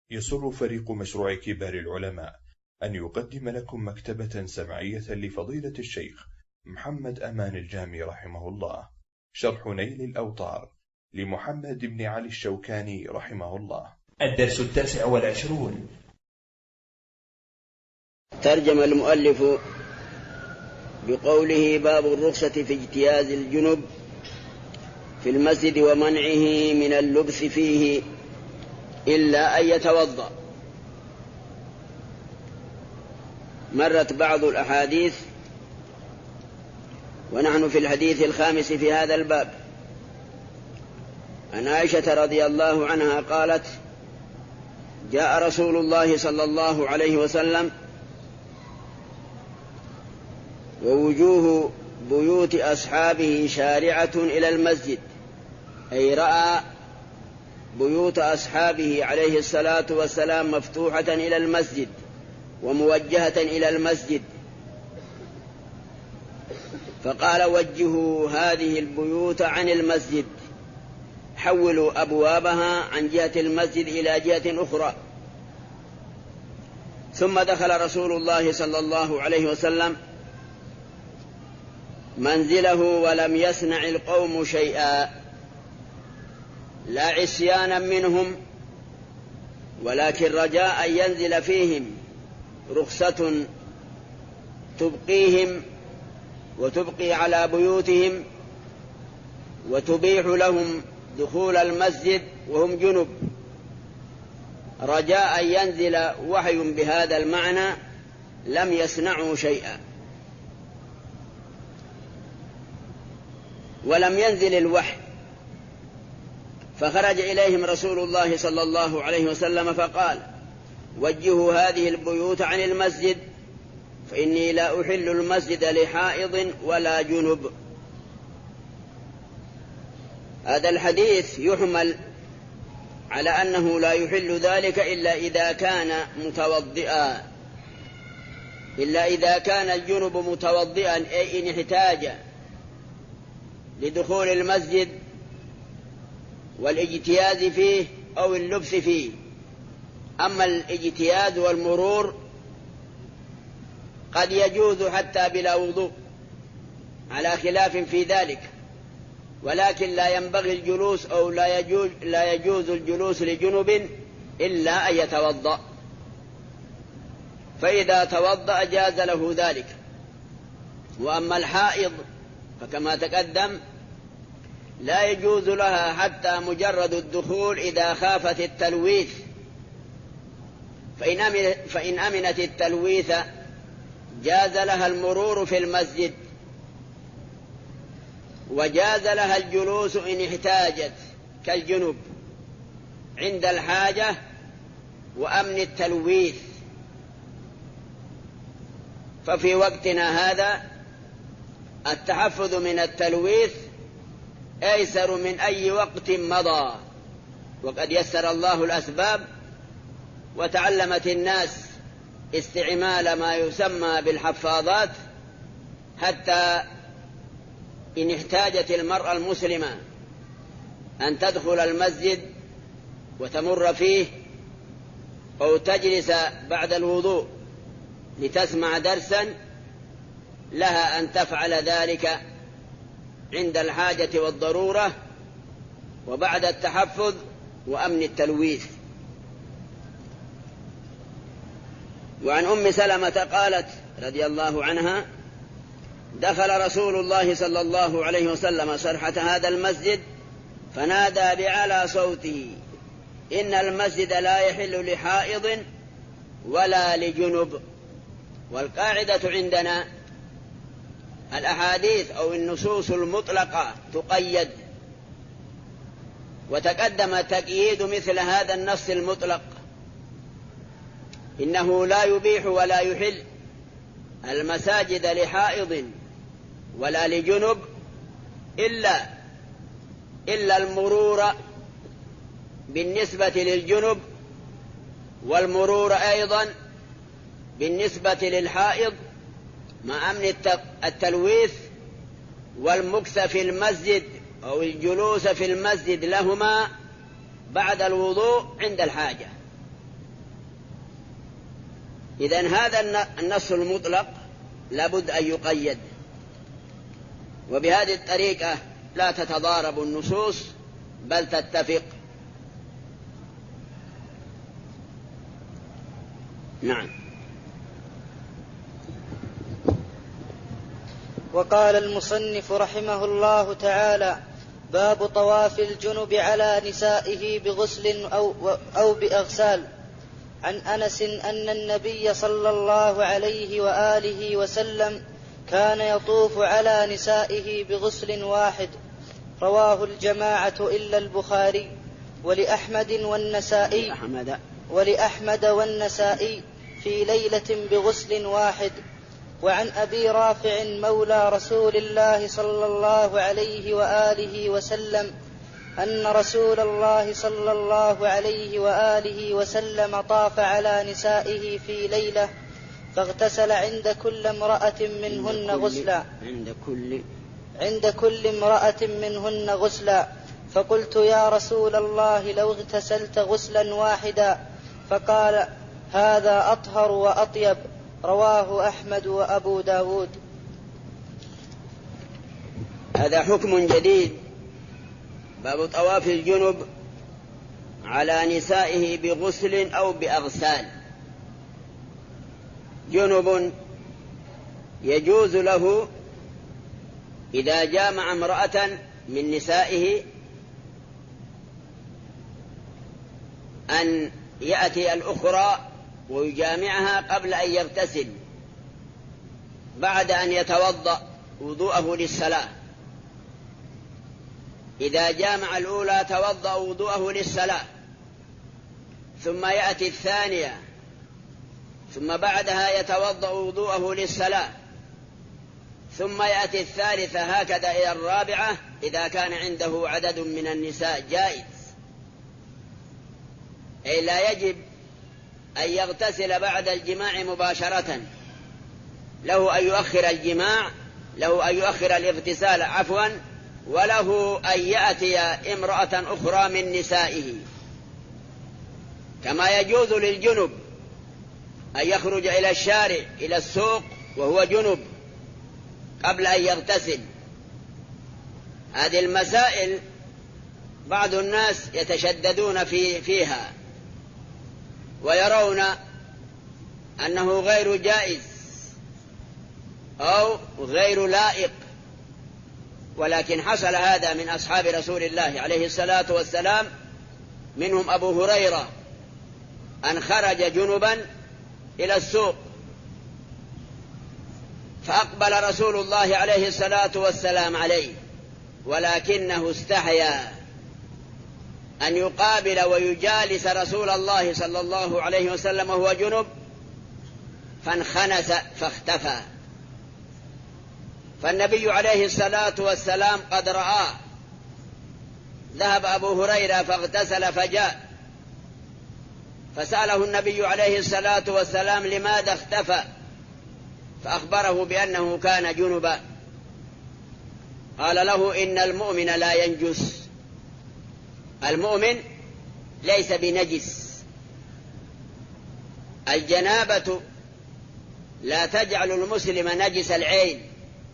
يسر فريق مشروع كبار العلماء أن يقدم لكم مكتبة سمعية لفضيلة الشيخ محمد أمان الجامي رحمه الله، شرح نيل الأوطار لمحمد بن علي الشوكاني رحمه الله. الدرس 29. ترجم المؤلف بقوله: باب الرخصة في اجتياز الجنب في المسجد ومنعه من اللبث فيه إلا أن يتوضأ. مرت بعض الأحاديث ونحن في الحديث الخامس في هذا الباب. عن عائشة رضي الله عنها قالت: جاء رسول الله صلى الله عليه وسلم ووجوه بيوت أصحابه شارعة إلى المسجد، أي رأى بيوت أصحابه عليه الصلاة والسلام مفتوحة إلى المسجد وموجهة إلى المسجد، فقال: وجهوا هذه البيوت عن المسجد، حولوا أبوابها عن جهة المسجد إلى جهة أخرى. ثم دخل رسول الله صلى الله عليه وسلم منزله ولم يصنع القوم شيئا، لا عصيانا منهم، ولكن رجاء أن ينزل فيهم رخصة تبقيهم وتبقي على بيوتهم وتبيح لهم دخول المسجد وهم جنب، رجاء أن ينزل وحي بهذا المعنى. لم يصنعوا شيئا، ولم ينزل الوحي، فخرج إليهم رسول الله صلى الله عليه وسلم فقال: وجهوا هذه البيوت عن المسجد، فإني لا أحل المسجد لحائض ولا جنب. هذا الحديث يحمل على أنه لا يحل ذلك إلا إذا كان متوضئا، إلا إذا كان الجنب متوضئا، أي إن احتاج لدخول المسجد والاجتياز فيه أو اللبس فيه. أما الاجتياز والمرور قد يجوز حتى بلا وضوء، على خلاف في ذلك، ولكن لا ينبغي الجلوس أو لا يجوز الجلوس لجنب إلا أن يتوضأ، فإذا توضأ جاز له ذلك. وأما الحائض فكما تقدم لا يجوز لها حتى مجرد الدخول إذا خافت التلويث، فإن أمنت التلويث جاز لها المرور في المسجد، وجاز لها الجلوس إن احتاجت كالجنب عند الحاجة وأمن التلويث. ففي وقتنا هذا التحفظ من التلويث أيسر من أي وقت مضى، وقد يسر الله الأسباب وتعلمت الناس استعمال ما يسمى بالحفاظات، حتى إن احتاجت المرأة المسلمة أن تدخل المسجد وتمر فيه أو تجلس بعد الوضوء لتسمع درسا، لها أن تفعل ذلك عند الحاجة والضرورة وبعد التحفظ وأمن التلويث. وعن أم سلمة قالت رضي الله عنها: دخل رسول الله صلى الله عليه وسلم سرحة هذا المسجد فنادى بأعلى صوته: إن المسجد لا يحل لحائض ولا لجنب. والقاعدة عندنا الأحاديث أو النصوص المطلقة تقيد، وتقدم تقييد مثل هذا النص المطلق، إنه لا يبيح ولا يحل المساجد لحائض ولا لجنب إلا المرور بالنسبة للجنب، والمرور أيضا بالنسبة للحائض، مع أمن التلويث والمكث في المسجد أو الجلوس في المسجد لهما بعد الوضوء عند الحاجة. إذن هذا النص المطلق لابد أن يقيد، وبهذه الطريقة لا تتضارب النصوص بل تتفق. نعم. وقال المصنف رحمه الله تعالى: باب طواف الجنب على نسائه بغسل أو بأغسال. عن أنس أن النبي صلى الله عليه وآله وسلم كان يطوف على نسائه بغسل واحد. رواه الجماعة إلا البخاري ولأحمد والنسائي في ليلة بغسل واحد. وعن أبي رافع مولى رسول الله صلى الله عليه وآله وسلم أن رسول الله صلى الله عليه وآله وسلم طاف على نسائه في ليلة فاغتسل عند كل امرأة منهن غسلا. فقلت: يا رسول الله، لو اغتسلت غسلا واحدا. فقال: هذا أطهر وأطيب. رواه أحمد وأبو داود. هذا حكم جديد، باب طواف الجنب على نسائه بغسل أو بأغسال. جنب يجوز له إذا جامع امرأة من نسائه أن يأتي الأخرى ويجامعها قبل أن يغتسل، بعد أن يتوضأ وضوءه للصلاة. إذا جامع الأولى توضأ وضوءه للصلاة، ثم يأتي الثانية، ثم بعدها يتوضأ وضوءه للصلاة، ثم يأتي الثالثة، هكذا إلى الرابعة إذا كان عنده عدد من النساء جائز. أي لا يجب أن يغتسل بعد الجماع مباشرة، له أن يؤخر الجماع، له أن يؤخر الاغتسال وله أن يأتي امرأة أخرى من نسائه. كما يجوز للجنب أن يخرج إلى الشارع إلى السوق وهو جنب قبل أن يغتسل. هذه المسائل بعض الناس يتشددون فيها ويرون أنه غير جائز أو غير لائق، ولكن حصل هذا من أصحاب رسول الله عليه الصلاة والسلام، منهم أبو هريرة أن خرج جنبا إلى السوق، فأقبل رسول الله عليه الصلاة والسلام عليه، ولكنه استحيا أن يقابل ويجالس رسول الله صلى الله عليه وسلم وهو جنب، فانخنس فاختفى. فالنبي عليه الصلاة والسلام قد رآه، ذهب أبو هريرة فاغتسل فجاء، فسأله النبي عليه الصلاة والسلام لماذا اختفى، فأخبره بأنه كان جنبا. قال له: إن المؤمن لا ينجس، المؤمن ليس بنجس. الجنابة لا تجعل المسلم نجس العين،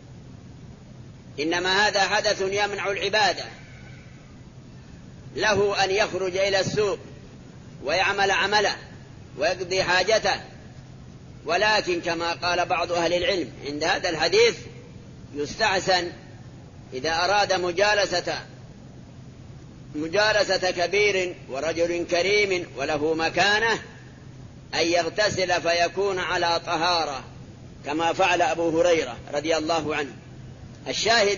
إنما هذا حدث يمنع العبادة. له أن يخرج إلى السوق ويعمل عمله ويقضي حاجته، ولكن كما قال بعض أهل العلم عند هذا الحديث يستحسن إذا أراد مجالسة كبير ورجل كريم وله مكانة أن يغتسل فيكون على طهارة، كما فعل أبو هريرة رضي الله عنه. الشاهد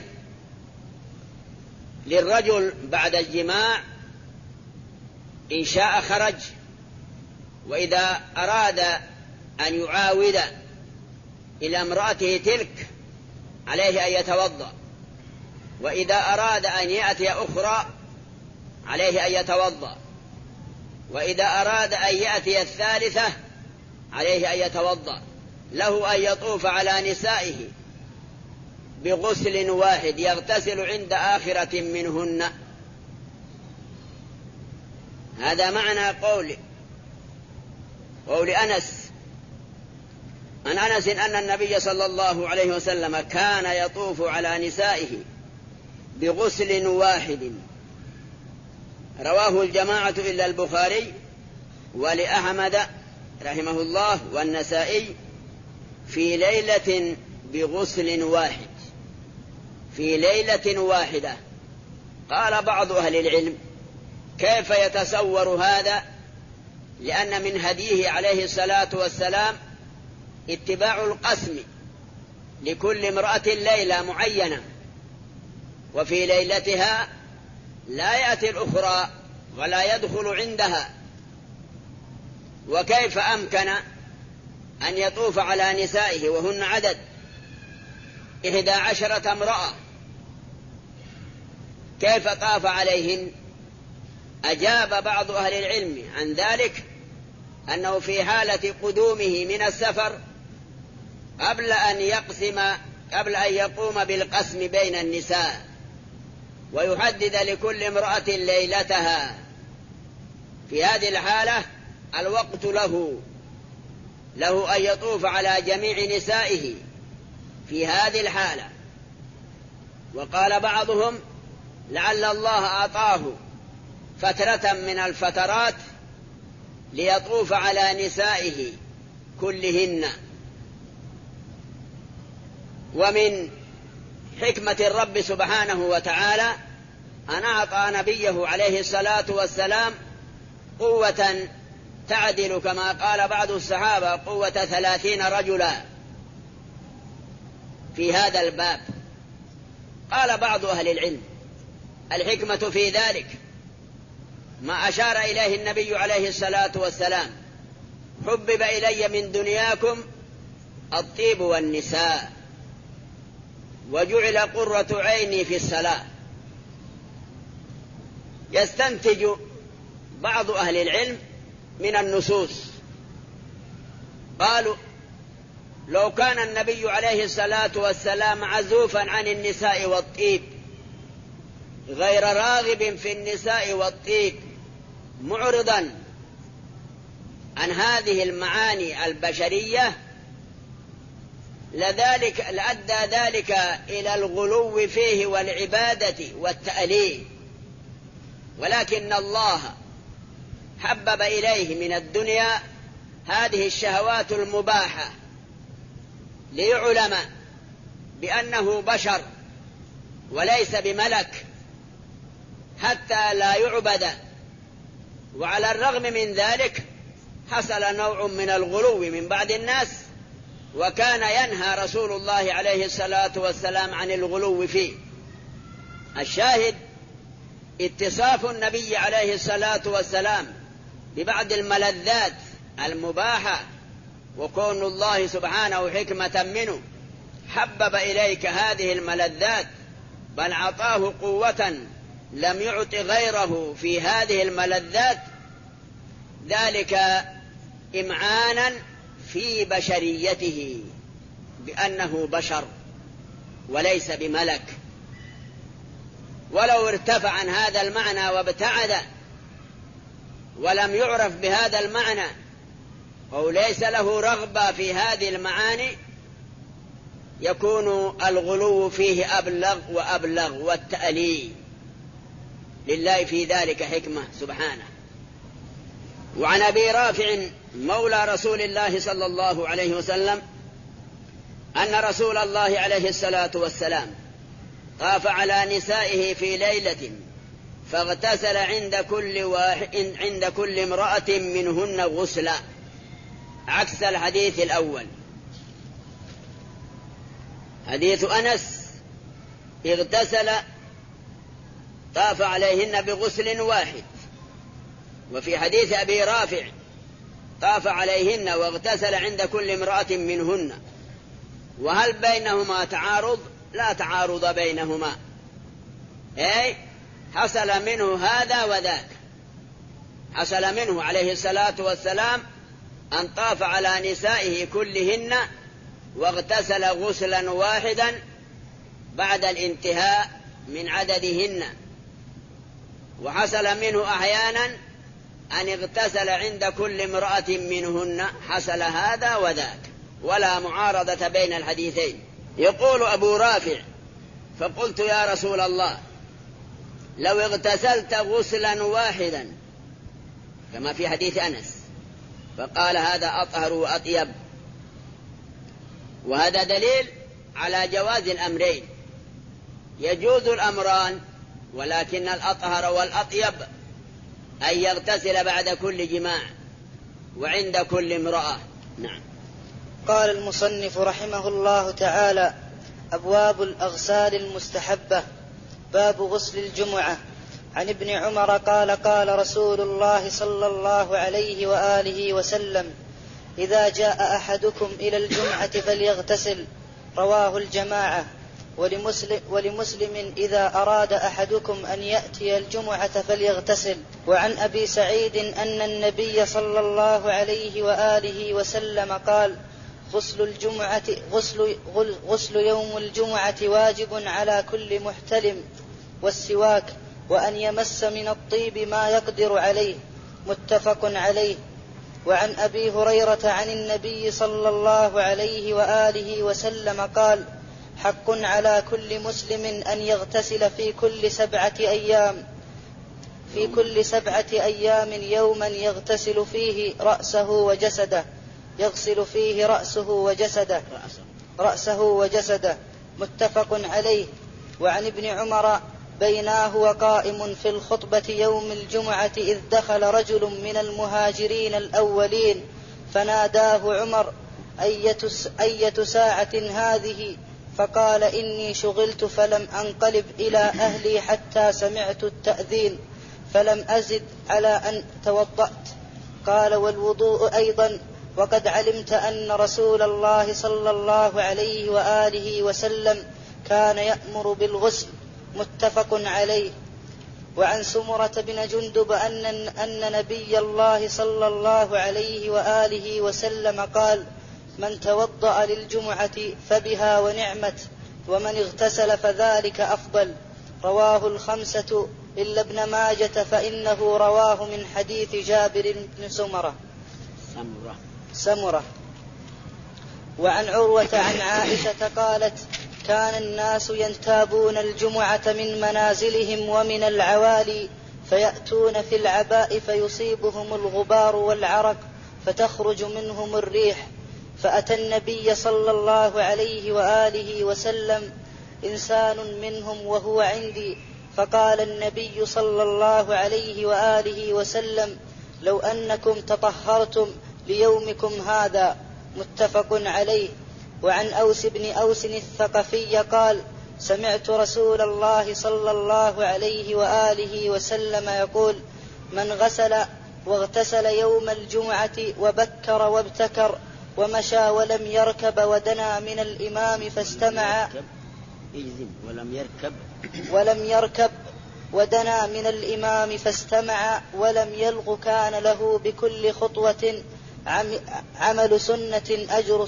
للرجل بعد الجماع إن شاء خرج، وإذا أراد أن يعاود إلى امرأته تلك عليه أن يتوضأ، وإذا أراد أن يأتي أخرى عليه أن يتوضأ، وإذا أراد أن يأتي الثالثة عليه أن يتوضأ. له أن يطوف على نسائه بغسل واحد يغتسل عند آخرة منهن. هذا معنى قول أنس عن أنس أن النبي صلى الله عليه وسلم كان يطوف على نسائه بغسل واحد، رواه الجماعة إلا البخاري، ولأحمد رحمه الله والنسائي في ليلة بغسل واحد، في ليلة واحدة. قال بعض أهل العلم: كيف يتصور هذا؟ لأن من هديه عليه الصلاة والسلام اتباع القسم لكل امرأة ليلة معينة، وفي ليلتها لا يأتي الأخرى ولا يدخل عندها. وكيف أمكن أن يطوف على نسائه وهن عدد 11 امرأة؟ كيف طاف عليهن؟ أجاب بعض أهل العلم عن ذلك أنه في حالة قدومه من السفر قبل أن يقوم بالقسم بين النساء ويحدد لكل امرأة ليلتها، في هذه الحالة الوقت له أن يطوف على جميع نسائه في هذه الحالة. وقال بعضهم: لعل الله أعطاه فترة من الفترات ليطوف على نسائه كلهن. ومن حكمة الرب سبحانه وتعالى أن أعطى نبيه عليه الصلاة والسلام قوة تعدل، كما قال بعض الصحابة، قوة 30 رجلا في هذا الباب. قال بعض أهل العلم: الحكمة في ذلك ما أشار إليه النبي عليه الصلاة والسلام: حبب إلي من دنياكم الطيب والنساء وجعل قرة عيني في الصلاة. يستنتج بعض أهل العلم من النصوص، قالوا: لو كان النبي عليه الصلاة والسلام عزوفا عن النساء والطيب، غير راغب في النساء والطيب، معرضا عن هذه المعاني البشرية، لأدى ذلك إلى الغلو فيه والعبادة والتأليه. ولكن الله حبب إليه من الدنيا هذه الشهوات المباحة ليعلم بأنه بشر وليس بملك حتى لا يعبد. وعلى الرغم من ذلك حصل نوع من الغلو من بعض الناس، وكان ينهى رسول الله عليه الصلاة والسلام عن الغلو فيه. الشاهد اتصاف النبي عليه الصلاة والسلام ببعض الملذات المباحة، وكون الله سبحانه حكمة منه حبب إليك هذه الملذات، بل أعطاه قوة لم يعط غيره في هذه الملذات، ذلك إمعانا في بشريته بأنه بشر وليس بملك. ولو ارتفع عن هذا المعنى وابتعد ولم يعرف بهذا المعنى أو ليس له رغبة في هذه المعاني، يكون الغلو فيه أبلغ وأبلغ والتأليه. لله في ذلك حكمة سبحانه. وعن أبي رافع مولى رسول الله صلى الله عليه وسلم أن رسول الله عليه الصلاة والسلام طاف على نسائه في ليلة فاغتسل عند كل امرأة منهن غسلا، عكس الحديث الأول. حديث أنس اغتسل طاف عليهن بغسل واحد، وفي حديث أبي رافع طاف عليهن واغتسل عند كل امرأة منهن. وهل بينهما تعارض؟ لا تعارض بينهما، أي حصل منه هذا وذاك. حصل منه عليه الصلاة والسلام أن طاف على نسائه كلهن واغتسل غسلا واحدا بعد الانتهاء من عددهن، وحصل منه أحيانا أن اغتسل عند كل امرأة منهن، حصل هذا وذاك. ولا معارضة بين الحديثين. يقول أبو رافع: فقلت يا رسول الله لو اغتسلت غسلا واحدا كما في حديث أنس، فقال هذا أطهر وأطيب. وهذا دليل على جواز الأمرين، يجوز الأمران، ولكن الأطهر والأطيب أن يغتسل بعد كل جماع وعند كل امرأة. نعم. قال المصنف رحمه الله تعالى: أبواب الأغسال المستحبة. باب غسل الجمعة. عن ابن عمر قال: قال رسول الله صلى الله عليه وآله وسلم: إذا جاء أحدكم إلى الجمعة فليغتسل. رواه الجماعة. ولمسلم: إذا أراد أحدكم أن يأتي الجمعة فليغتسل. وعن أبي سعيد أن النبي صلى الله عليه وآله وسلم قال: غسل يوم الجمعة واجب على كل محتلم، والسواك، وأن يمس من الطيب ما يقدر عليه. متفق عليه. وعن أبي هريرة عن النبي صلى الله عليه وآله وسلم قال: حق على كل مسلم أن يغتسل في كل 7 أيام يوما يغتسل فيه رأسه وجسده. متفق عليه. وعن ابن عمر: بيناه وقائم في الخطبة يوم الجمعة إذ دخل رجل من المهاجرين الأولين فناداه عمر: أية ساعة هذه؟ فقال: إني شغلت فلم أنقلب إلى أهلي حتى سمعت التأذين فلم أزد على أن توضأت. قال: والوضوء أيضا، وقد علمت أن رسول الله صلى الله عليه وآله وسلم كان يأمر بالغسل. متفق عليه. وعن سمرة بن جندب أن نبي الله صلى الله عليه وآله وسلم قال: من توضأ للجمعة فبها ونعمت، ومن اغتسل فذلك أفضل. رواه الخمسة إلا ابن ماجة فإنه رواه من حديث جابر بن سمرة. وعن عروة عن عائشة قالت: كان الناس ينتابون الجمعة من منازلهم ومن العوالي، فيأتون في العباء فيصيبهم الغبار والعرق فتخرج منهم الريح. فأتى النبي صلى الله عليه وآله وسلم إنسان منهم وهو عندي، فقال النبي صلى الله عليه وآله وسلم: لو أنكم تطهرتم ليومكم هذا. متفق عليه. وعن أوس بن أوس الثقفي قال: سمعت رسول الله صلى الله عليه وآله وسلم يقول: من غسل واغتسل يوم الجمعة وبكر وابتكر ومشى ولم يركب ودنا من الإمام فاستمع ودنا من الإمام فاستمع ولم يلغ كان له بكل خطوة عمل سنة أجر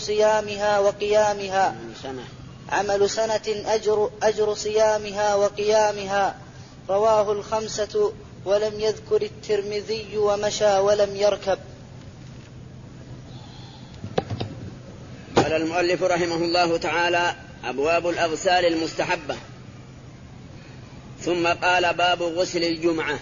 صيامها وقيامها. رواه الخمسة ولم يذكر الترمذي ومشى ولم يركب. قال المؤلف رحمه الله تعالى: أبواب الأغسال المستحبة. ثم قال: باب غسل الجمعة.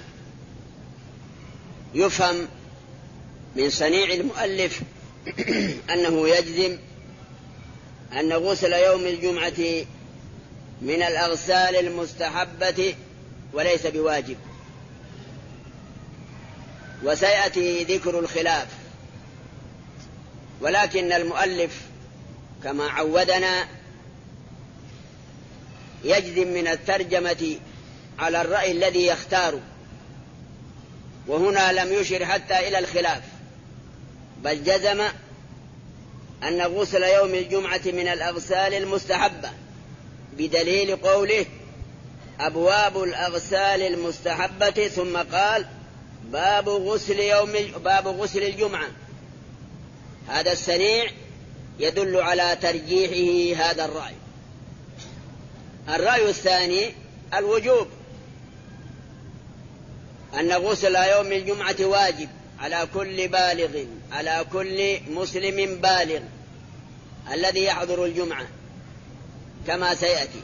يفهم من صنيع المؤلف أنه يجزم أن غسل يوم الجمعة من الأغسال المستحبة وليس بواجب، وسيأتي ذكر الخلاف، ولكن المؤلف كما عودنا يجزم من الترجمة على الرأي الذي يختاره، وهنا لم يشر حتى إلى الخلاف، بل جزم أن غسل يوم الجمعة من الأغسال المستحبة بدليل قوله: أبواب الأغسال المستحبة. ثم قال: باب غسل الجمعة. هذا الصنيع يدل على ترجيحه هذا الرأي. الرأي الثاني الوجوب، أن غسل يوم الجمعة واجب على كل بالغ، على كل مسلم بالغ، الذي يحضر الجمعة كما سيأتي.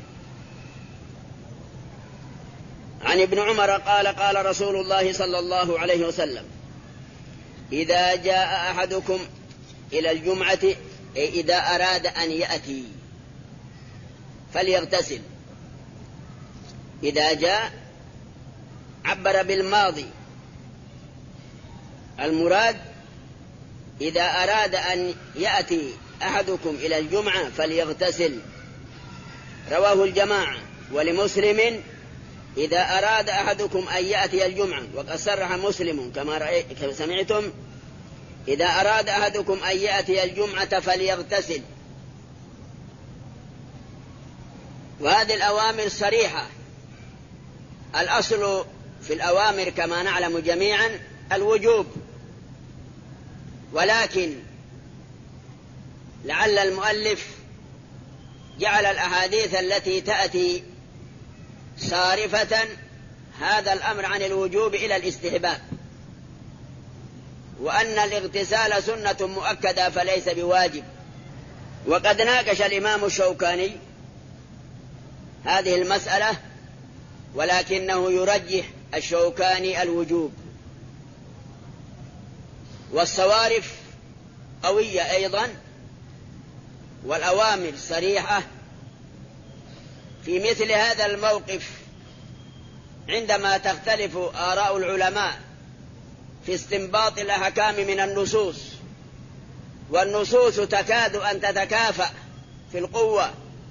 عن ابن عمر قال قال رسول الله صلى الله عليه وسلم: إذا جاء أحدكم إلى الجمعة، أي إذا أراد أن يأتي، فليغتسل. إذا جاء عبر بالماضي، المراد إذا أراد أن يأتي أحدكم إلى الجمعة فليغتسل. رواه الجماعة. ولمسلم: إذا أراد أحدكم أن يأتي الجمعة. وقد صرح مسلم كما سمعتم: إذا أراد أحدكم أن يأتي الجمعة فليغتسل. وهذه الأوامر صريحة. الأصل في الأوامر كما نعلم جميعا الوجوب، ولكن لعل المؤلف جعل الأحاديث التي تأتي صارفة هذا الأمر عن الوجوب إلى الاستحباب، وأن الاغتسال سنة مؤكدة فليس بواجب. وقد ناقش الإمام الشوكاني هذه المسألة، ولكنه يرجح الشوكاني الوجوب. والصوارف قوية أيضا، والأوامر صريحة في مثل هذا الموقف. عندما تختلف آراء العلماء في استنباط الأحكام من النصوص، والنصوص تكاد أن تتكافأ في القوة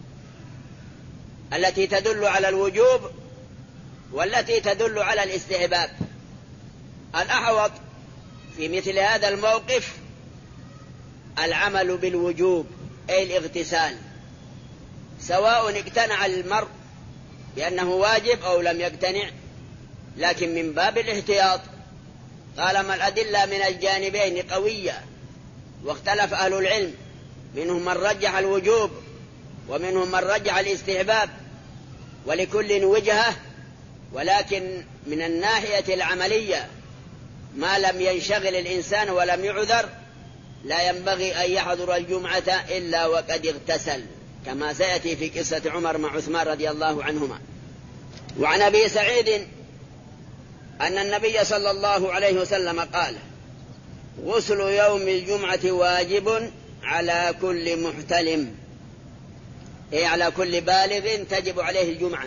التي تدل على الوجوب والتي تدل على الاستحباب، الأحوط في مثل هذا الموقف العمل بالوجوب، أي الاغتسال، سواء اقتنع المرء بأنه واجب أو لم يقتنع، لكن من باب الاحتياط طالما الأدلة من الجانبين قوية. واختلف أهل العلم، منهم من رجح الوجوب ومنهم من رجح الاستحباب، ولكل وجهة، ولكن من الناحية العملية ما لم ينشغل الإنسان ولم يعذر لا ينبغي أن يحضر الجمعة إلا وقد اغتسل، كما سيأتي في قصة عمر مع عثمان رضي الله عنهما. وعن أبي سعيد أن النبي صلى الله عليه وسلم قال: غسل يوم الجمعة واجب على كل محتلم، أي على كل بالغ تجب عليه الجمعة.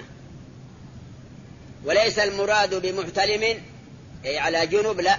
وليس المراد بمحتلم أي على جنب، لا،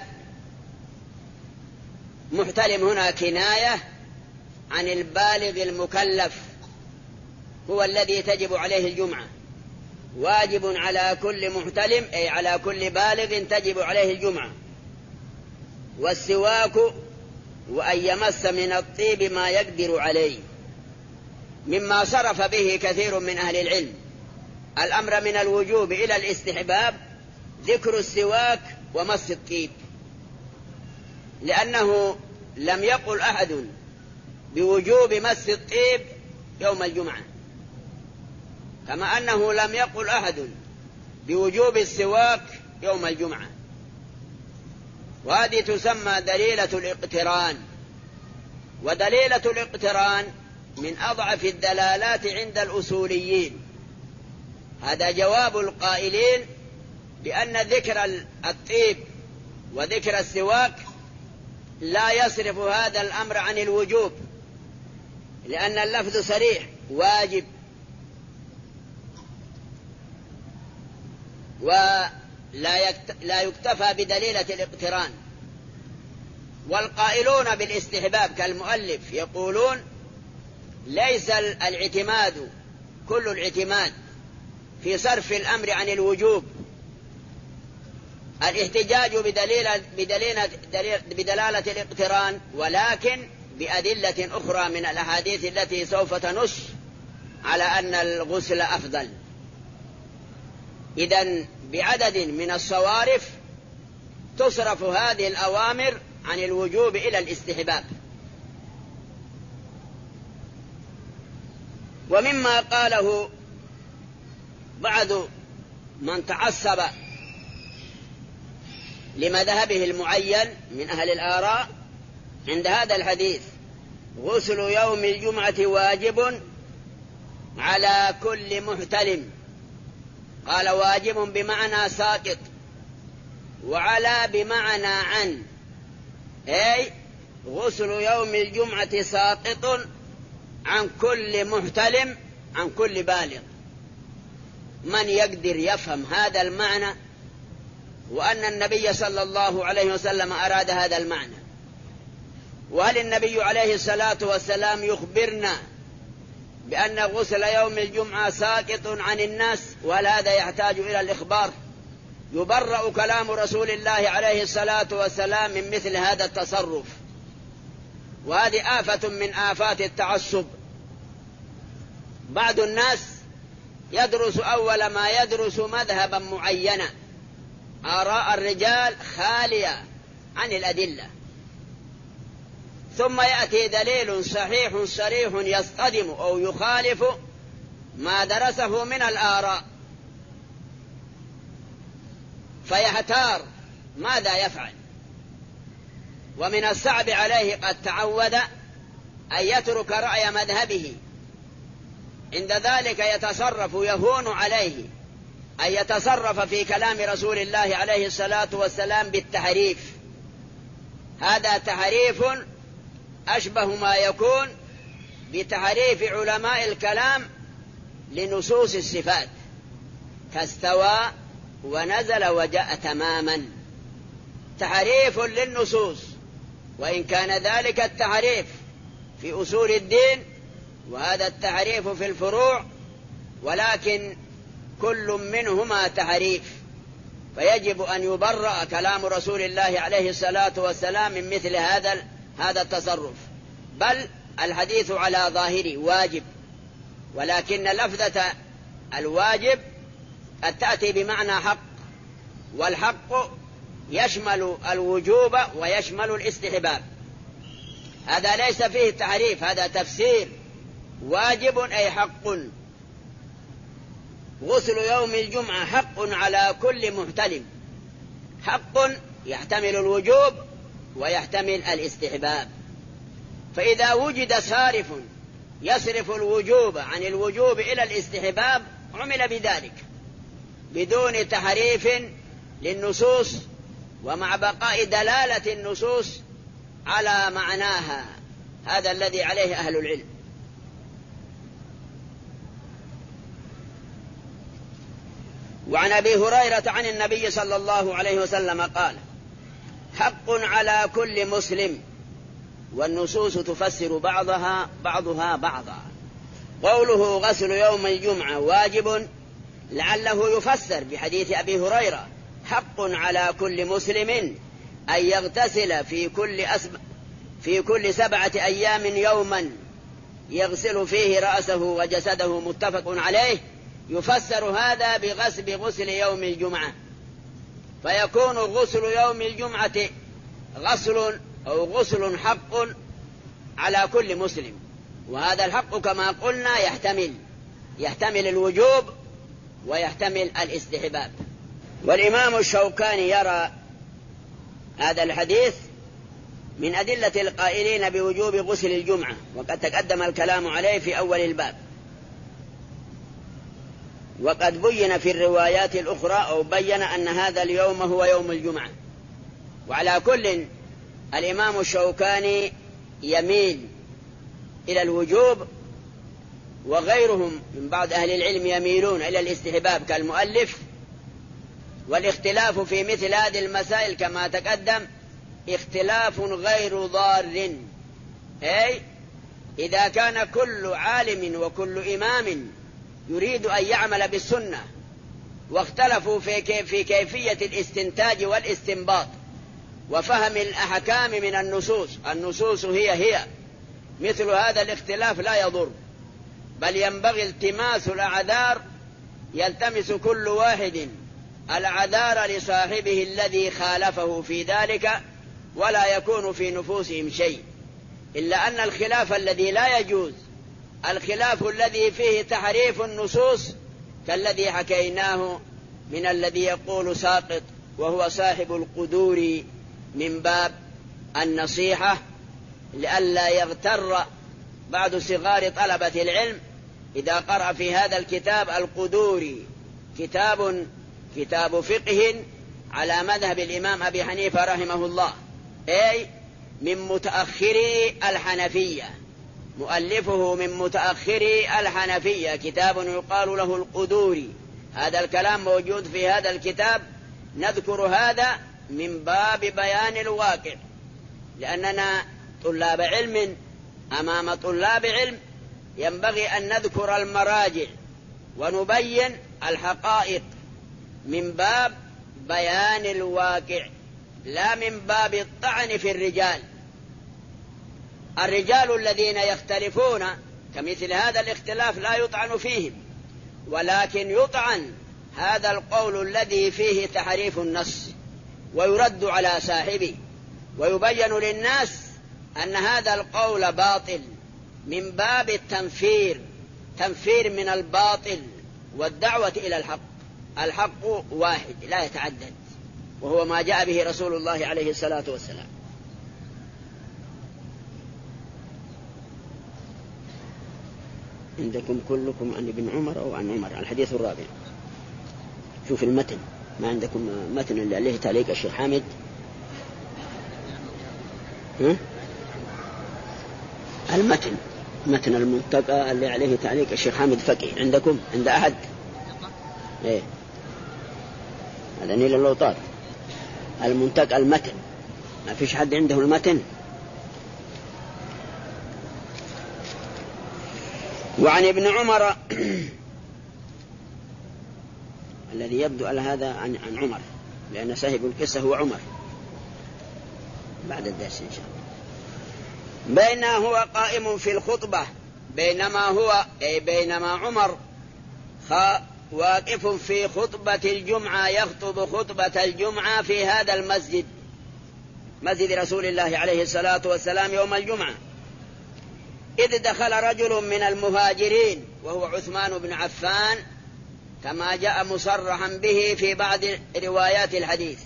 محتلم هنا كناية عن البالغ المكلف، هو الذي تجب عليه الجمعة. واجب على كل محتلم أي على كل بالغ تجب عليه الجمعة. والسواك وأن يمس من الطيب ما يقدر عليه، مما صرف به كثير من أهل العلم الأمر من الوجوب إلى الاستحباب ذكر السواك ومس الطيب، لأنه لم يقل أحد بوجوب مس الطيب يوم الجمعة، كما أنه لم يقل أحد بوجوب السواك يوم الجمعة. وهذه تسمى دليلة الاقتران. ودليلة الاقتران من أضعف الدلالات عند الأصوليين. هذا جواب القائلين بأن ذكر الطيب وذكر السواك لا يصرف هذا الأمر عن الوجوب، لأن اللفظ صريح واجب. ولا يكتفى بدليلة الاقتران. والقائلون بالاستحباب كالمؤلف يقولون: ليس الاعتماد كل الاعتماد في صرف الأمر عن الوجوب الاحتجاج بدلالة الاقتران، ولكن بأدلة أخرى من الأحاديث التي سوف تنص على أن الغسل أفضل. إذن بعدد من الصوارف تصرف هذه الأوامر عن الوجوب إلى الاستحباب. ومما قاله بعض من تعصب لمذهبه المعين من أهل الآراء عند هذا الحديث، غسل يوم الجمعة واجب على كل محتلم. قال واجب بمعنى ساقط، وعلى بمعنى عن، أي غسل يوم الجمعة ساقط عن كل محتلم، عن كل بالغ. من يقدر يفهم هذا المعنى، وأن النبي صلى الله عليه وسلم أراد هذا المعنى؟ وهل النبي عليه الصلاة والسلام يخبرنا بأن غسل يوم الجمعة ساقط عن الناس؟ وهل هذا يحتاج إلى الإخبار؟ يبرأ كلام رسول الله عليه الصلاة والسلام من مثل هذا التصرف. وهذه آفة من آفات التعصب. بعض الناس يدرس أول ما يدرس مذهبا معينا، آراء الرجال خالية عن الأدلة، ثم يأتي دليل صحيح صريح يصطدم أو يخالف ما درسه من الآراء، فيحتار ماذا يفعل. ومن الصعب عليه قد تعود أن يترك رأي مذهبه، عند ذلك يتصرف، يهون عليه أن يتصرف في كلام رسول الله عليه الصلاة والسلام بالتحريف. هذا تحريف أشبه ما يكون بتحريف علماء الكلام لنصوص الصفات، فاستوى ونزل وجاء تماما. تحريف للنصوص، وإن كان ذلك التحريف في أصول الدين وهذا التحريف في الفروع، ولكن كل منهما تحريف، فيجب أن يبرأ كلام رسول الله عليه الصلاة والسلام من مثل هذا التصرف. بل الحديث على ظاهره واجب، ولكن لفظة الواجب قد تأتي بمعنى حق، والحق يشمل الوجوب ويشمل الاستحباب. هذا ليس فيه تحريف، هذا تفسير. واجب أي حق. غسل يوم الجمعة حق على كل محتلم. حق يحتمل الوجوب ويحتمل الاستحباب. فإذا وجد صارف يصرف الوجوب عن الوجوب إلى الاستحباب عمل بذلك بدون تحريف للنصوص، ومع بقاء دلالة النصوص على معناها. هذا الذي عليه أهل العلم. وعن أبي هريرة عن النبي صلى الله عليه وسلم قال: حق على كل مسلم. والنصوص تفسر بعضها بعضا. قوله غسل يوم الجمعة واجب لعله يفسر بحديث أبي هريرة: حق على كل مسلم أن يغتسل في كل 7 أيام يوما يغسل فيه رأسه وجسده، متفق عليه. يفسر هذا بغسل يوم الجمعة، فيكون غسل يوم الجمعة غسل حق على كل مسلم. وهذا الحق كما قلنا يحتمل الوجوب ويحتمل الاستحباب. والإمام الشوكاني يرى هذا الحديث من أدلة القائلين بوجوب غسل الجمعة، وقد تقدم الكلام عليه في أول الباب، وقد بين في الروايات الأخرى أو بين أن هذا اليوم هو يوم الجمعة. وعلى كل الإمام الشوكاني يميل إلى الوجوب، وغيرهم من بعض أهل العلم يميلون إلى الاستحباب كالمؤلف. والاختلاف في مثل هذه المسائل كما تقدم اختلاف غير ضار، أي إذا كان كل عالم وكل إمام يريد أن يعمل بالسنة واختلفوا في كيفية الاستنتاج والاستنباط وفهم الأحكام من النصوص هي مثل هذا الاختلاف لا يضر، بل ينبغي التماس الأعذار، يلتمس كل واحد الأعذار لصاحبه الذي خالفه في ذلك، ولا يكون في نفوسهم شيء. إلا أن الخلاف الذي لا يجوز الخلاف الذي فيه تحريف النصوص، كالذي حكيناه من الذي يقول ساقط وهو صاحب القدور من باب النصيحة لئلا يغتر بعض صغار طلبة العلم إذا قرأ في هذا الكتاب القدوري كتاب فقه على مذهب الإمام أبي حنيفة رحمه الله، أي من متأخري الحنفية، مؤلفه من متأخري الحنفية، كتاب يقال له القدوري. هذا الكلام موجود في هذا الكتاب، نذكر هذا من باب بيان الواقع، لأننا طلاب علم أمام طلاب علم، ينبغي أن نذكر المراجع ونبين الحقائق من باب بيان الواقع، لا من باب الطعن في الرجال. الرجال الذين يختلفون كمثل هذا الاختلاف لا يطعن فيهم، ولكن يطعن هذا القول الذي فيه تحريف النص ويرد على صاحبه، ويبين للناس أن هذا القول باطل من باب التنفير من الباطل والدعوة إلى الحق. الحق واحد لا يتعدد، وهو ما جاء به رسول الله عليه الصلاة والسلام. عندكم كلكم عن ابن عمر أو عن عمر. الحديث الرابع، شوف المتن، ما عندكم متن اللي عليه تعليق الشيخ حامد؟ المتن، متن المنتقى اللي عليه تعليق الشيخ حامد فقيه عندكم؟ عند أحد؟ إيه، هذا نيل اللوطات المنتقى المتن، ما فيش حد عنده المتن؟ وعن ابن عمر الذي يبدو على هذا عن عمر، لأن صاحب القصة هو عمر، بعد الدرس إن شاء الله. بينما هو قائم في الخطبة، بينما عمر واقف في خطبة الجمعة، يخطب خطبة الجمعة في هذا المسجد، مسجد رسول الله عليه الصلاة والسلام يوم الجمعة، إذ دخل رجل من المهاجرين وهو عثمان بن عفان، كما جاء مصرحا به في بعض روايات الحديث.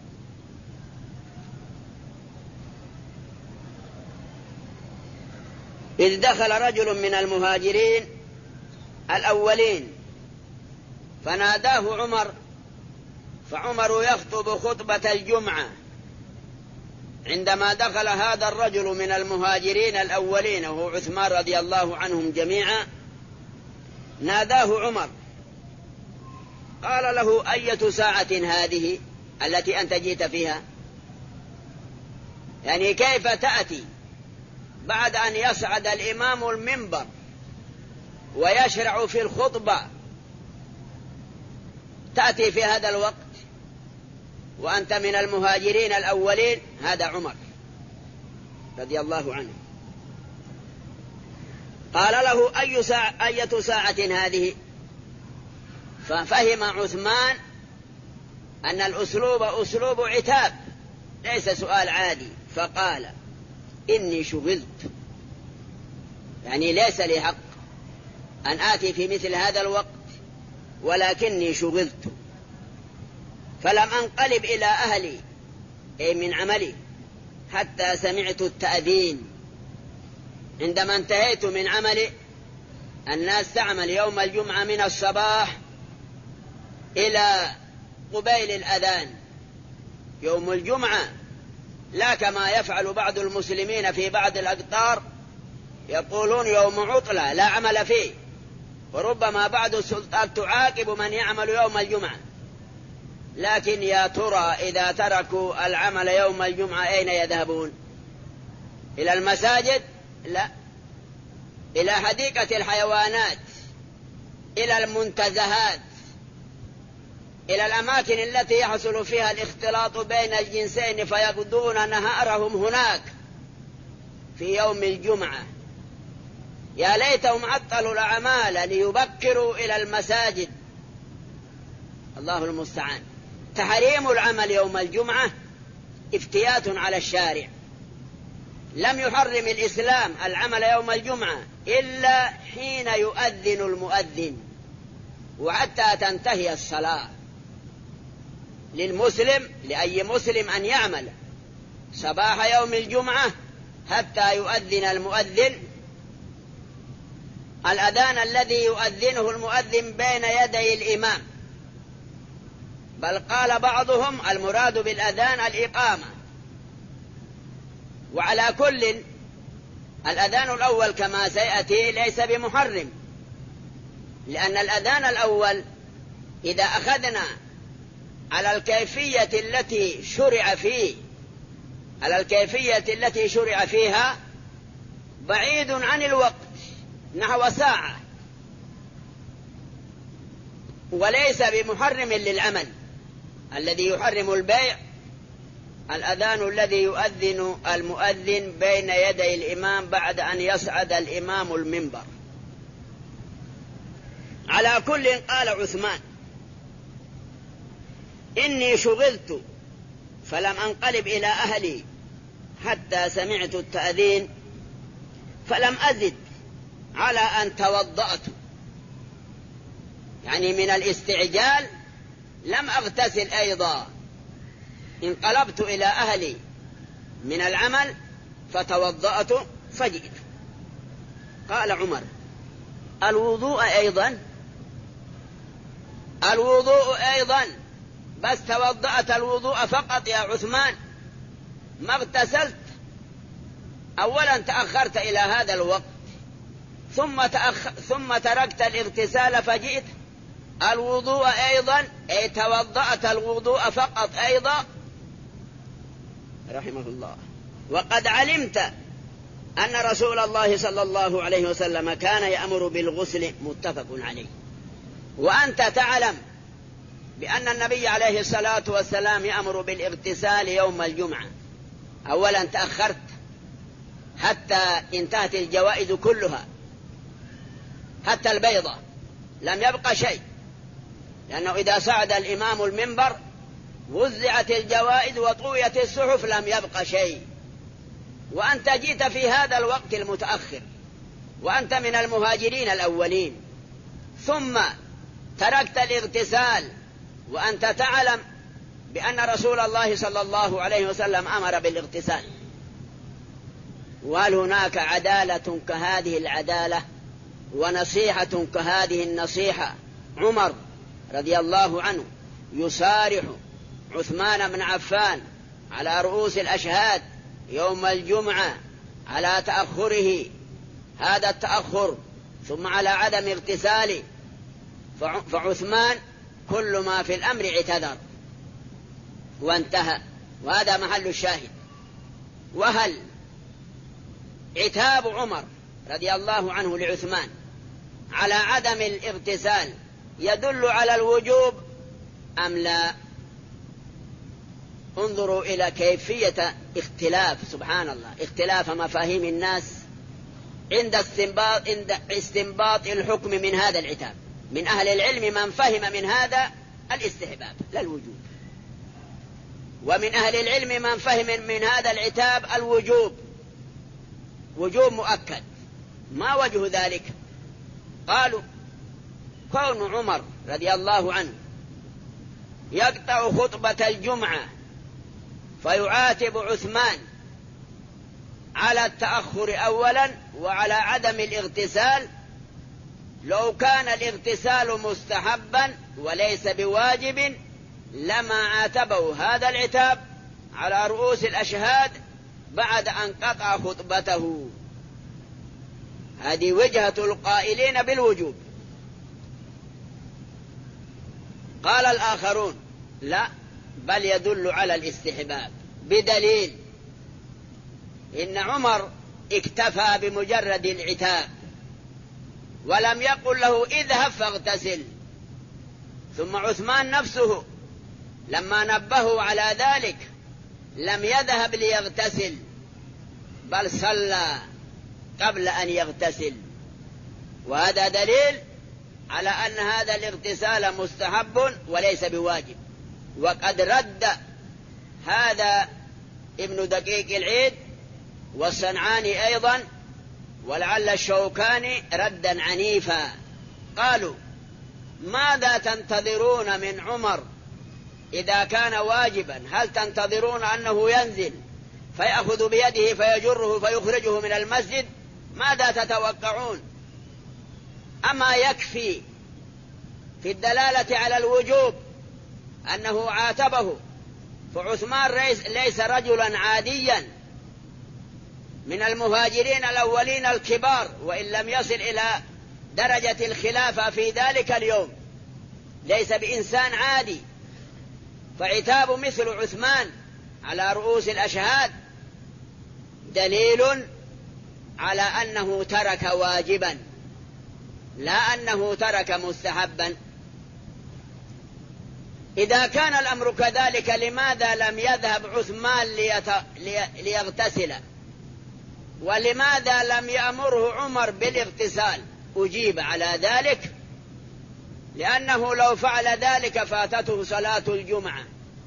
إذ دخل رجل من المهاجرين الأولين فناداه عمر، فعمر يخطب خطبة الجمعة. عندما دخل هذا الرجل من المهاجرين الأولين وهو عثمان رضي الله عنهم جميعا، ناداه عمر، قال له: أية ساعة هذه التي أنت جئت فيها؟ يعني كيف تأتي بعد أن يصعد الإمام المنبر ويشرع في الخطبة، تأتي في هذا الوقت وأنت من المهاجرين الأولين؟ هذا عمر رضي الله عنه. قال له: أية ساعة هذه؟ ففهم عثمان أن الأسلوب أسلوب عتاب ليس سؤال عادي، فقال: إني شغلت، يعني ليس لي حق أن آتي في مثل هذا الوقت، ولكني شغلت، فلم أنقلب إلى أهلي أي من عملي حتى سمعت التأذين. عندما انتهيت من عملي، الناس تعمل يوم الجمعة من الصباح إلى قبيل الأذان يوم الجمعة، لا كما يفعل بعض المسلمين في بعض الأقطار، يقولون يوم عطلة لا عمل فيه، وربما بعض السلطات تعاقب من يعمل يوم الجمعة. لكن يا ترى إذا تركوا العمل يوم الجمعة أين يذهبون؟ إلى المساجد؟ لا، إلى حديقة الحيوانات، إلى المنتزهات، إلى الأماكن التي يحصل فيها الاختلاط بين الجنسين، فيقضون نهارهم هناك في يوم الجمعة. يا ليتهم عطلوا الأعمال ليبكروا إلى المساجد. الله المستعان. تحريم العمل يوم الجمعة افتيات على الشارع. لم يحرم الإسلام العمل يوم الجمعة إلا حين يؤذن المؤذن وحتى تنتهي الصلاة. للمسلم، لأي مسلم، أن يعمل صباح يوم الجمعة حتى يؤذن المؤذن الأذان الذي يؤذنه المؤذن بين يدي الإمام، بل قال بعضهم المراد بالأذان الإقامة. وعلى كل الأذان الأول كما سيأتي ليس بمحرم، لأن الأذان الأول إذا أخذنا على الكيفية التي شرع فيها بعيد عن الوقت نحو ساعة، وليس بمحرم للعمل. الذي يحرم البيع الأذان الذي يؤذن المؤذن بين يدي الإمام بعد أن يصعد الإمام المنبر. على كل قال عثمان: إني شغلت فلم أنقلب إلى أهلي حتى سمعت التأذين فلم أزد على أن توضأت، يعني من الاستعجال لم أغتسل أيضا، انقلبت إلى أهلي من العمل فتوضأت فجئت. قال عمر: الوضوء أيضا بس توضأت الوضوء فقط يا عثمان، ما اغتسلت؟ أولا تأخرت إلى هذا الوقت ثم تركت الاغتسال فجئت. الوضوء أيضا أي توضأت الوضوء فقط أيضا، رحمه الله. وقد علمت أن رسول الله صلى الله عليه وسلم كان يأمر بالغسل، متفق عليه. وأنت تعلم بأن النبي عليه الصلاة والسلام يأمر بالاغتسال يوم الجمعة. أولا تأخرت حتى انتهت الجوائز كلها، حتى البيضة لم يبقى شيء، لأنه إذا صعد الإمام المنبر وزعت الجوائز وطويت الصحف لم يبقى شيء، وأنت جئت في هذا الوقت المتأخر، وأنت من المهاجرين الأولين، ثم تركت الاغتسال وأنت تعلم بأن رسول الله صلى الله عليه وسلم أمر بالاغتسال. وهل هناك عدالة كهذه العدالة ونصيحة كهذه النصيحة؟ عمر رضي الله عنه يصارح عثمان بن عفان على رؤوس الأشهاد يوم الجمعة على تأخره هذا التأخر، ثم على عدم اغتساله، فعثمان كل ما في الأمر اعتذر وانتهى، وهذا محل الشاهد. وهل عتاب عمر رضي الله عنه لعثمان على عدم الاغتسال يدل على الوجوب أم لا؟ انظروا إلى كيفية اختلاف، سبحان الله، اختلاف مفاهيم الناس عند استنباط الحكم من هذا العتاب. من أهل العلم من فهم من هذا الاستحباب لا الوجوب، ومن أهل العلم من فهم من هذا العتاب الوجوب، وجوب مؤكد. ما وجه ذلك؟ قالوا: كون عمر رضي الله عنه يقطع خطبة الجمعة فيعاتب عثمان على التأخر أولا وعلى عدم الاغتسال، لو كان الاغتسال مستحبا وليس بواجب لما عاتبوا هذا العتاب على رؤوس الأشهاد بعد أن قطع خطبته. هذه وجهة القائلين بالوجوب. قال الآخرون: لا، بل يدل على الاستحباب، بدليل إن عمر اكتفى بمجرد العتاب ولم يقل له اذهب فاغتسل، ثم عثمان نفسه لما نبهوا على ذلك لم يذهب ليغتسل بل صلى قبل أن يغتسل، وهذا دليل على أن هذا الاغتسال مستحب وليس بواجب. وقد رد هذا ابن دقيق العيد والصنعاني أيضا، ولعل الشوكاني ردا عنيفا. قالوا: ماذا تنتظرون من عمر إذا كان واجبا؟ هل تنتظرون أنه ينزل فيأخذ بيده فيجره فيخرجه من المسجد، ماذا تتوقعون؟ أما يكفي في الدلالة على الوجوب أنه عاتبه، فعثمان ليس رجلا عاديا من المهاجرين الأولين الكبار، وإن لم يصل إلى درجة الخلافة في ذلك اليوم، ليس بإنسان عادي. فعتاب مثل عثمان على رؤوس الأشهاد دليل على أنه ترك واجبا، لا أنه ترك مستحبا. إذا كان الأمر كذلك، لماذا لم يذهب عثمان ليغتسل؟ ولماذا لم يأمره عمر بالاغتسال؟ أجيب على ذلك لأنه لو فعل ذلك فاتته صلاة الجمعة،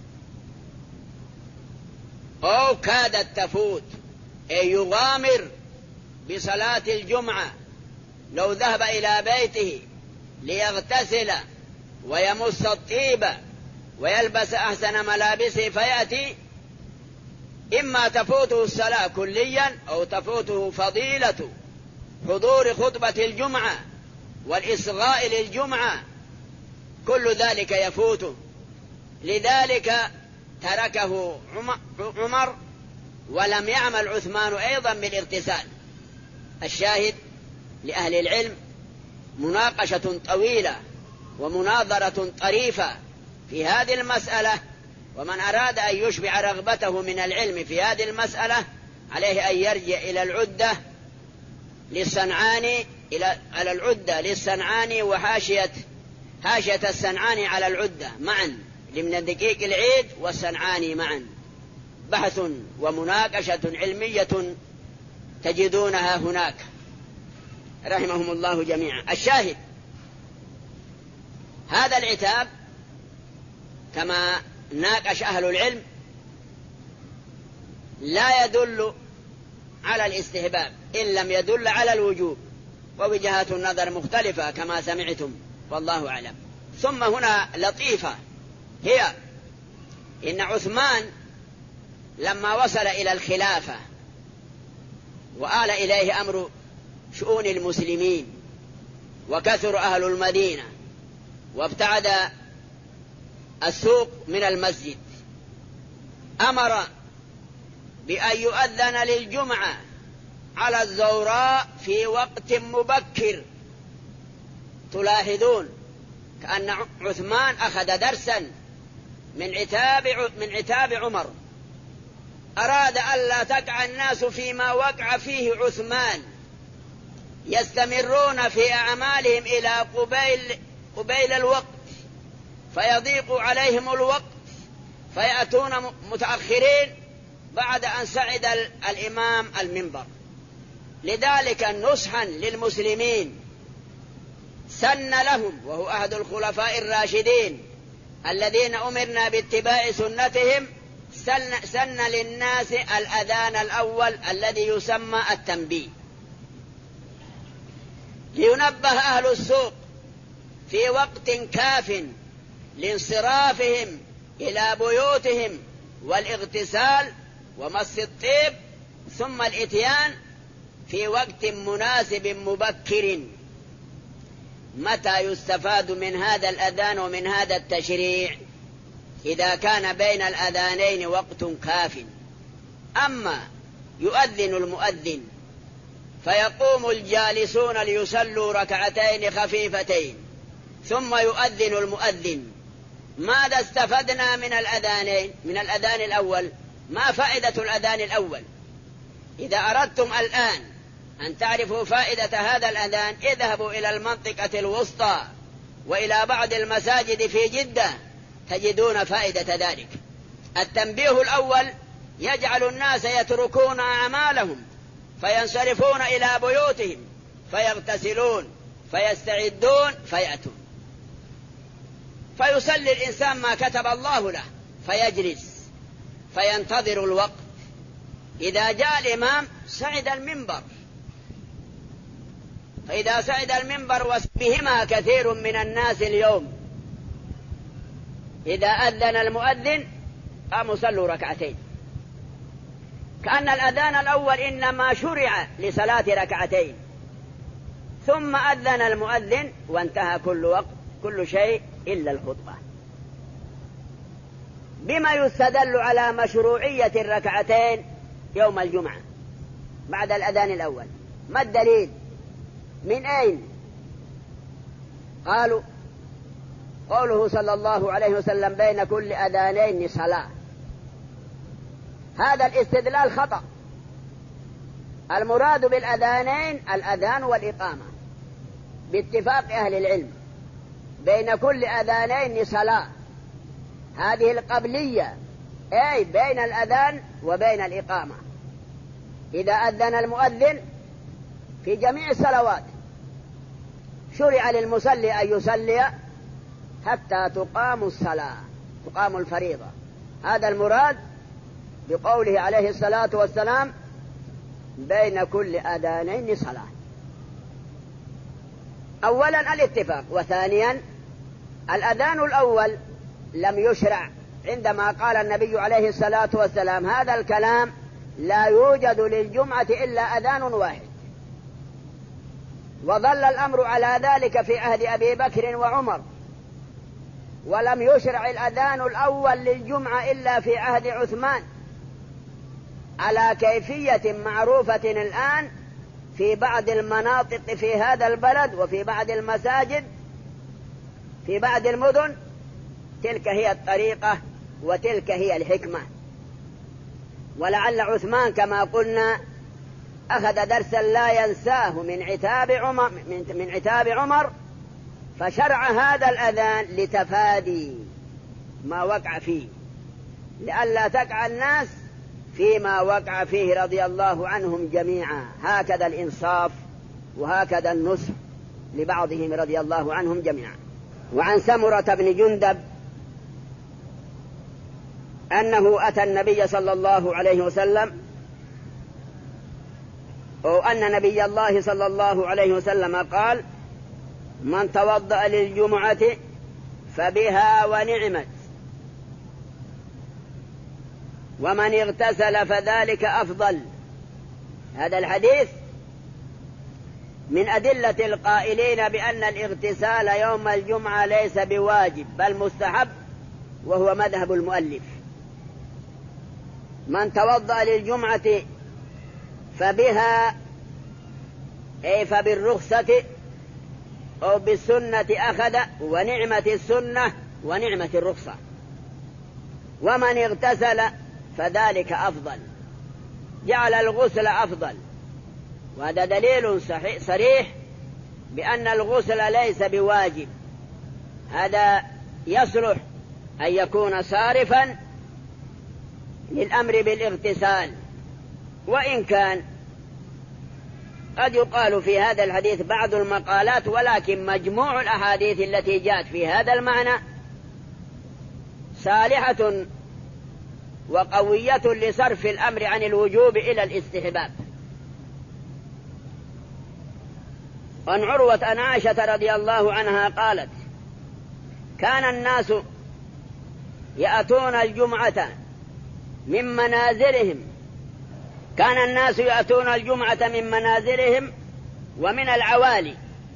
أو كادت تفوت، أي يغامر بصلاة الجمعة. لو ذهب إلى بيته ليغتسل ويمس الطيب ويلبس أحسن ملابسه فيأتي، إما تفوته الصلاة كليا أو تفوته فضيلة حضور خطبة الجمعة والإصغاء للجمعة، كل ذلك يفوته. لذلك تركه عمر ولم يعمل عثمان أيضا بالاغتسال. الشاهد لأهل العلم مناقشة طويلة ومناظرة طريفة في هذه المسألة، ومن أراد أن يشبع رغبته من العلم في هذه المسألة عليه أن يرجع إلى العدة للصنعاني، على العدة للصنعاني وحاشية الصنعاني على العدة معا، لمن الدقيق العيد والصنعاني معا، بحث ومناقشة علمية تجدونها هناك رحمهم الله جميعا. الشاهد هذا العتاب كما ناقش أهل العلم لا يدل على الاستحباب إن لم يدل على الوجوب، ووجهات النظر مختلفة كما سمعتم والله أعلم. ثم هنا لطيفة، هي إن عثمان لما وصل إلى الخلافة وآل إليه أمر شؤون المسلمين وكثر أهل المدينة وابتعد السوق من المسجد، أمر بأن يؤذن للجمعة على الزوراء في وقت مبكر. تلاحظون كأن عثمان أخذ درسا من عتاب عمر، أراد ألا تقع الناس فيما وقع فيه عثمان، يستمرون في أعمالهم إلى قبيل الوقت، فيضيق عليهم الوقت فيأتون متأخرين بعد أن صعد الإمام المنبر. لذلك نصحا للمسلمين سن لهم، وهو أحد الخلفاء الراشدين الذين أمرنا باتباع سنتهم، سن للناس الأذان الأول الذي يسمى التنبيه، لينبه أهل السوق في وقت كاف لانصرافهم إلى بيوتهم والاغتسال ومس الطيب، ثم الإتيان في وقت مناسب مبكر. متى يستفاد من هذا الأذان ومن هذا التشريع؟ إذا كان بين الأذانين وقت كاف. أما يؤذن المؤذن فيقوم الجالسون ليصلوا ركعتين خفيفتين ثم يؤذن المؤذن، ماذا استفدنا من الأذانين؟ من الأذان الأول ما فائدة الأذان الأول؟ إذا أردتم الآن أن تعرفوا فائدة هذا الأذان اذهبوا إلى المنطقة الوسطى وإلى بعض المساجد في جدة تجدون فائدة ذلك. التنبيه الأول يجعل الناس يتركون أعمالهم فينصرفون إلى بيوتهم فيغتسلون فيستعدون فيأتون، فيصلي الإنسان ما كتب الله له فيجلس فينتظر الوقت. إذا جاء الإمام صعد المنبر، فإذا صعد المنبر وبهما كثير من الناس اليوم، إذا أذن المؤذن قاموا صلوا ركعتين، كأن الأذان الأول إنما شرع لصلاة ركعتين، ثم أذن المؤذن وانتهى كل شيء إلا الخطبة. بما يستدل على مشروعية الركعتين يوم الجمعة بعد الأذان الأول؟ ما الدليل؟ من أين؟ قالوا قوله صلى الله عليه وسلم بين كل أذانين صلاة. هذا الاستدلال خطأ. المراد بالأذانين الأذان والإقامة باتفاق أهل العلم. بين كل أذانين صلاة، هذه القبلية، أي بين الأذان وبين الإقامة. إذا أذن المؤذن في جميع الصلوات شرع للمصلي أن يصلي حتى تقام الصلاة، تقام الفريضة. هذا المراد بقوله عليه الصلاة والسلام بين كل أذانين صلاة. أولا الاتفاق، وثانيا الأذان الأول لم يشرع عندما قال النبي عليه الصلاة والسلام هذا الكلام لا يوجد للجمعة إلا أذان واحد، وظل الأمر على ذلك في عهد أبي بكر وعمر، ولم يشرع الأذان الأول للجمعة إلا في عهد عثمان على كيفية معروفة الآن في بعض المناطق في هذا البلد وفي بعض المساجد في بعض المدن. تلك هي الطريقة وتلك هي الحكمة. ولعل عثمان كما قلنا أخذ درسا لا ينساه من عتاب عمر فشرع هذا الأذان لتفادي ما وقع فيه، لئلا تقع الناس فيما وقع فيه رضي الله عنهم جميعا. هكذا الإنصاف وهكذا النصح لبعضهم رضي الله عنهم جميعا. وعن سمرة بن جندب أنه أتى النبي صلى الله عليه وسلم، أو أن نبي الله صلى الله عليه وسلم قال من توضأ للجمعة فبها ونعمت، ومن اغتسل فذلك أفضل. هذا الحديث من أدلة القائلين بأن الاغتسال يوم الجمعة ليس بواجب بل مستحب، وهو مذهب المؤلف. من توضأ للجمعة فبها أي فبالرخصة أو بالسنة أخذ، ونعمة السنة ونعمة الرخصة. ومن اغتسل فذلك أفضل، جعل الغسل أفضل. وهذا دليل صريح بأن الغسل ليس بواجب. هذا يصلح أن يكون صارفا للأمر بالاغتسال، وإن كان قد يقال في هذا الحديث بعض المقالات، ولكن مجموع الأحاديث التي جاءت في هذا المعنى صالحة وقوية لصرف الأمر عن الوجوب إلى الاستحباب. عن عروة عن عائشة رضي الله عنها قالت كان الناس يأتون الجمعة من منازلهم، كان الناس يأتون الجمعة من منازلهم ومن العوالي،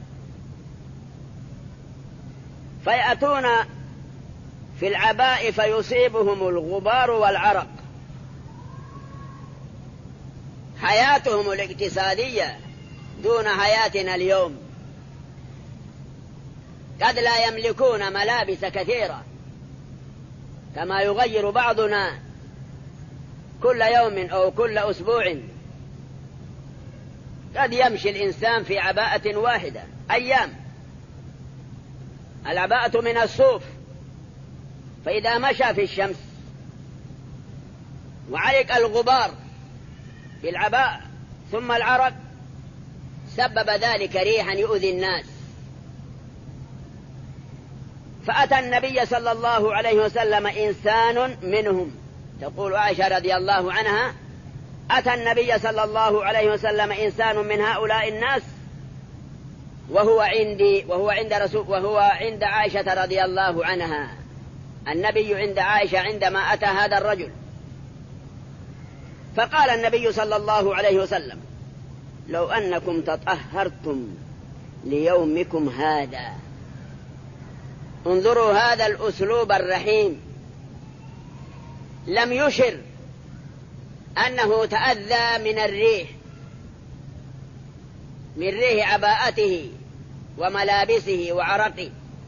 فيأتون في العباء فيصيبهم الغبار والعرق. حياتهم الاقتصادية دون حياتنا اليوم، قد لا يملكون ملابس كثيرة كما يغير بعضنا كل يوم أو كل أسبوع. قد يمشي الإنسان في عباءة واحدة أيام، العباءة من الصوف، فإذا مشى في الشمس وعلق الغبار في العباء ثم العرق سبب ذلك ريحا يؤذي الناس. فأتى النبي صلى الله عليه وسلم إنسان منهم، تقول عائشة رضي الله عنها أتى النبي صلى الله عليه وسلم إنسان من هؤلاء الناس وهو عند عائشة رضي الله عنها. النبي عند عائشة عندما أتى هذا الرجل، فقال النبي صلى الله عليه وسلم: لو أنكم تطهرتم ليومكم هذا. انظروا هذا الأسلوب الرحيم، لم يشر أنه تأذى من الريح، من ريح عباءته وملابسه وعرقه،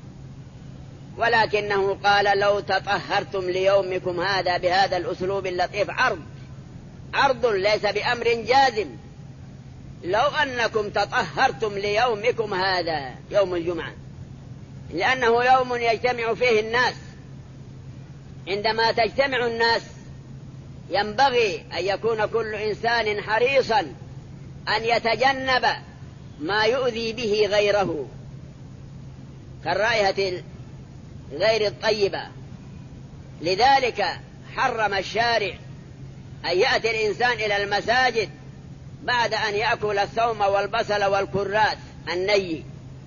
ولكنه قال: لو تطهرتم ليومكم هذا، بهذا الأسلوب اللطيف، عرض ليس بأمر جازم. لو أنكم تطهرتم ليومكم هذا، يوم الجمعة، لأنه يوم يجتمع فيه الناس. عندما تجتمع الناس ينبغي أن يكون كل إنسان حريصا أن يتجنب ما يؤذي به غيره، كالرائحة غير الطيبة. لذلك حرم الشارع أن يأتي الإنسان إلى المساجد بعد أن يأكل الثوم والبصل والكراث الني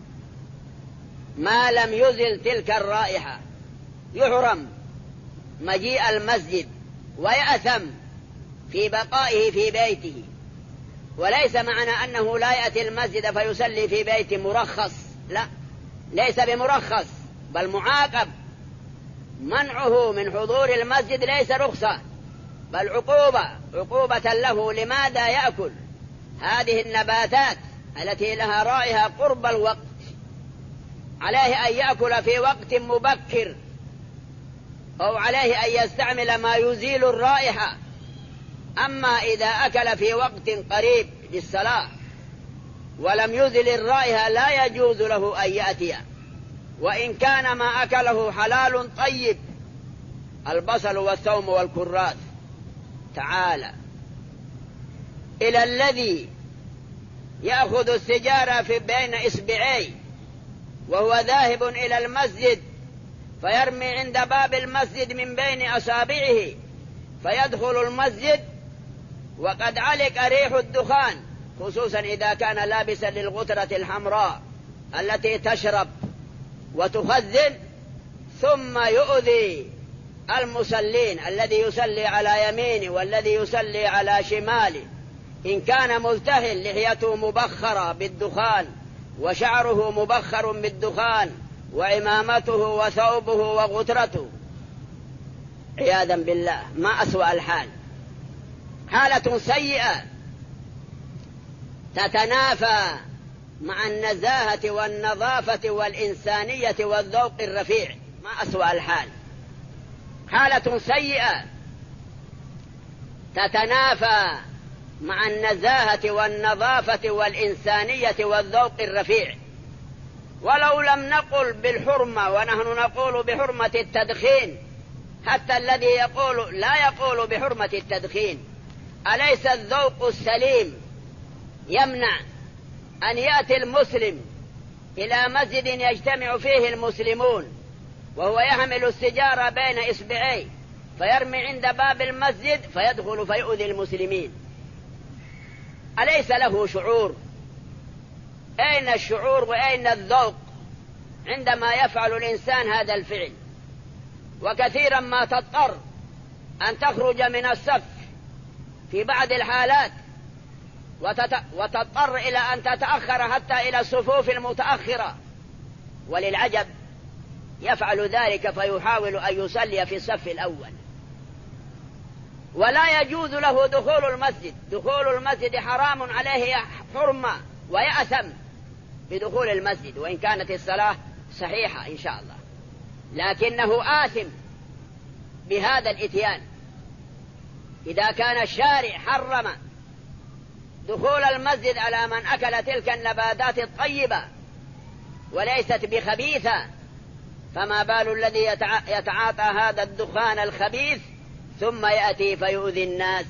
ما لم يزل تلك الرائحة، يحرم مجيء المسجد ويأثم في بقائه في بيته. وليس معنى أنه لا يأتي المسجد فيصلي في بيت مرخص، لا، ليس بمرخص بل معاقب. منعه من حضور المسجد ليس رخصة بل عقوبة له. لماذا يأكل هذه النباتات التي لها رائحة قرب الوقت؟ عليه أن يأكل في وقت مبكر، أو عليه أن يستعمل ما يزيل الرائحة. أما إذا أكل في وقت قريب للصلاة ولم يزل الرائحة لا يجوز له أن يأتي، وإن كان ما أكله حلال طيب، البصل والثوم والكراث. تعالى إلى الذي يأخذ السجارة في بين إصبعيه وهو ذاهب إلى المسجد، فيرمي عند باب المسجد من بين أصابعه، فيدخل المسجد وقد علق ريح الدخان، خصوصا إذا كان لابسا للغترة الحمراء التي تشرب وتخزن، ثم يؤذي المصلين، الذي يصلي على يمينه والذي يصلي على شماله. إن كان ملتهل لحيته مبخرة بالدخان وشعره مبخر بالدخان وعمامته وثوبه وغترته، عياذا بالله، ما أسوأ الحال. حالة سيئة تتنافى مع النزاهة والنظافة والإنسانية والذوق الرفيع، ما أسوأ الحال. حالة سيئة تتنافى مع النزاهة والنظافة والإنسانية والذوق الرفيع. ولو لم نقل بالحرمة، ونحن نقول بحرمة التدخين، حتى الذي يقول لا يقول بحرمة التدخين، أليس الذوق السليم يمنع أن يأتي المسلم إلى مسجد يجتمع فيه المسلمون وهو يحمل السجارة بين إصبعيه، فيرمي عند باب المسجد فيدخل فيؤذي المسلمين؟ أليس له شعور؟ أين الشعور وأين الذوق عندما يفعل الإنسان هذا الفعل؟ وكثيرا ما تضطر أن تخرج من الصف في بعض الحالات وتضطر إلى أن تتأخر حتى إلى الصفوف المتأخرة، وللعجب يفعل ذلك فيحاول أن يصلي في الصف الأول، ولا يجوز له دخول المسجد. دخول المسجد حرام عليه حرمة، ويأثم بدخول المسجد وإن كانت الصلاة صحيحة إن شاء الله، لكنه آثم بهذا الإتيان. إذا كان الشارع حرم دخول المسجد على من أكل تلك النباتات الطيبة وليست بخبيثة، فما بال الذي يتعاطى هذا الدخان الخبيث ثم يأتي فيؤذي الناس؟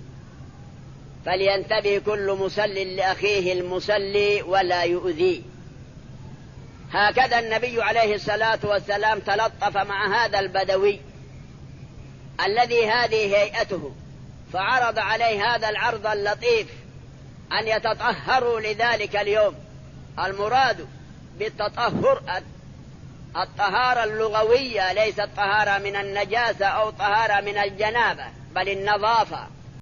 فلينتبه كل مصل لأخيه المصلي ولا يؤذي. هكذا النبي عليه الصلاة والسلام تلطف مع هذا البدوي الذي هذه هيئته، فعرض عليه هذا العرض اللطيف أن يتطهروا لذلك اليوم. المراد بالتطهر الطهارة اللغوية، ليس الطهارة من النجاسة أو طهارة من الجنابة، بل النظافة.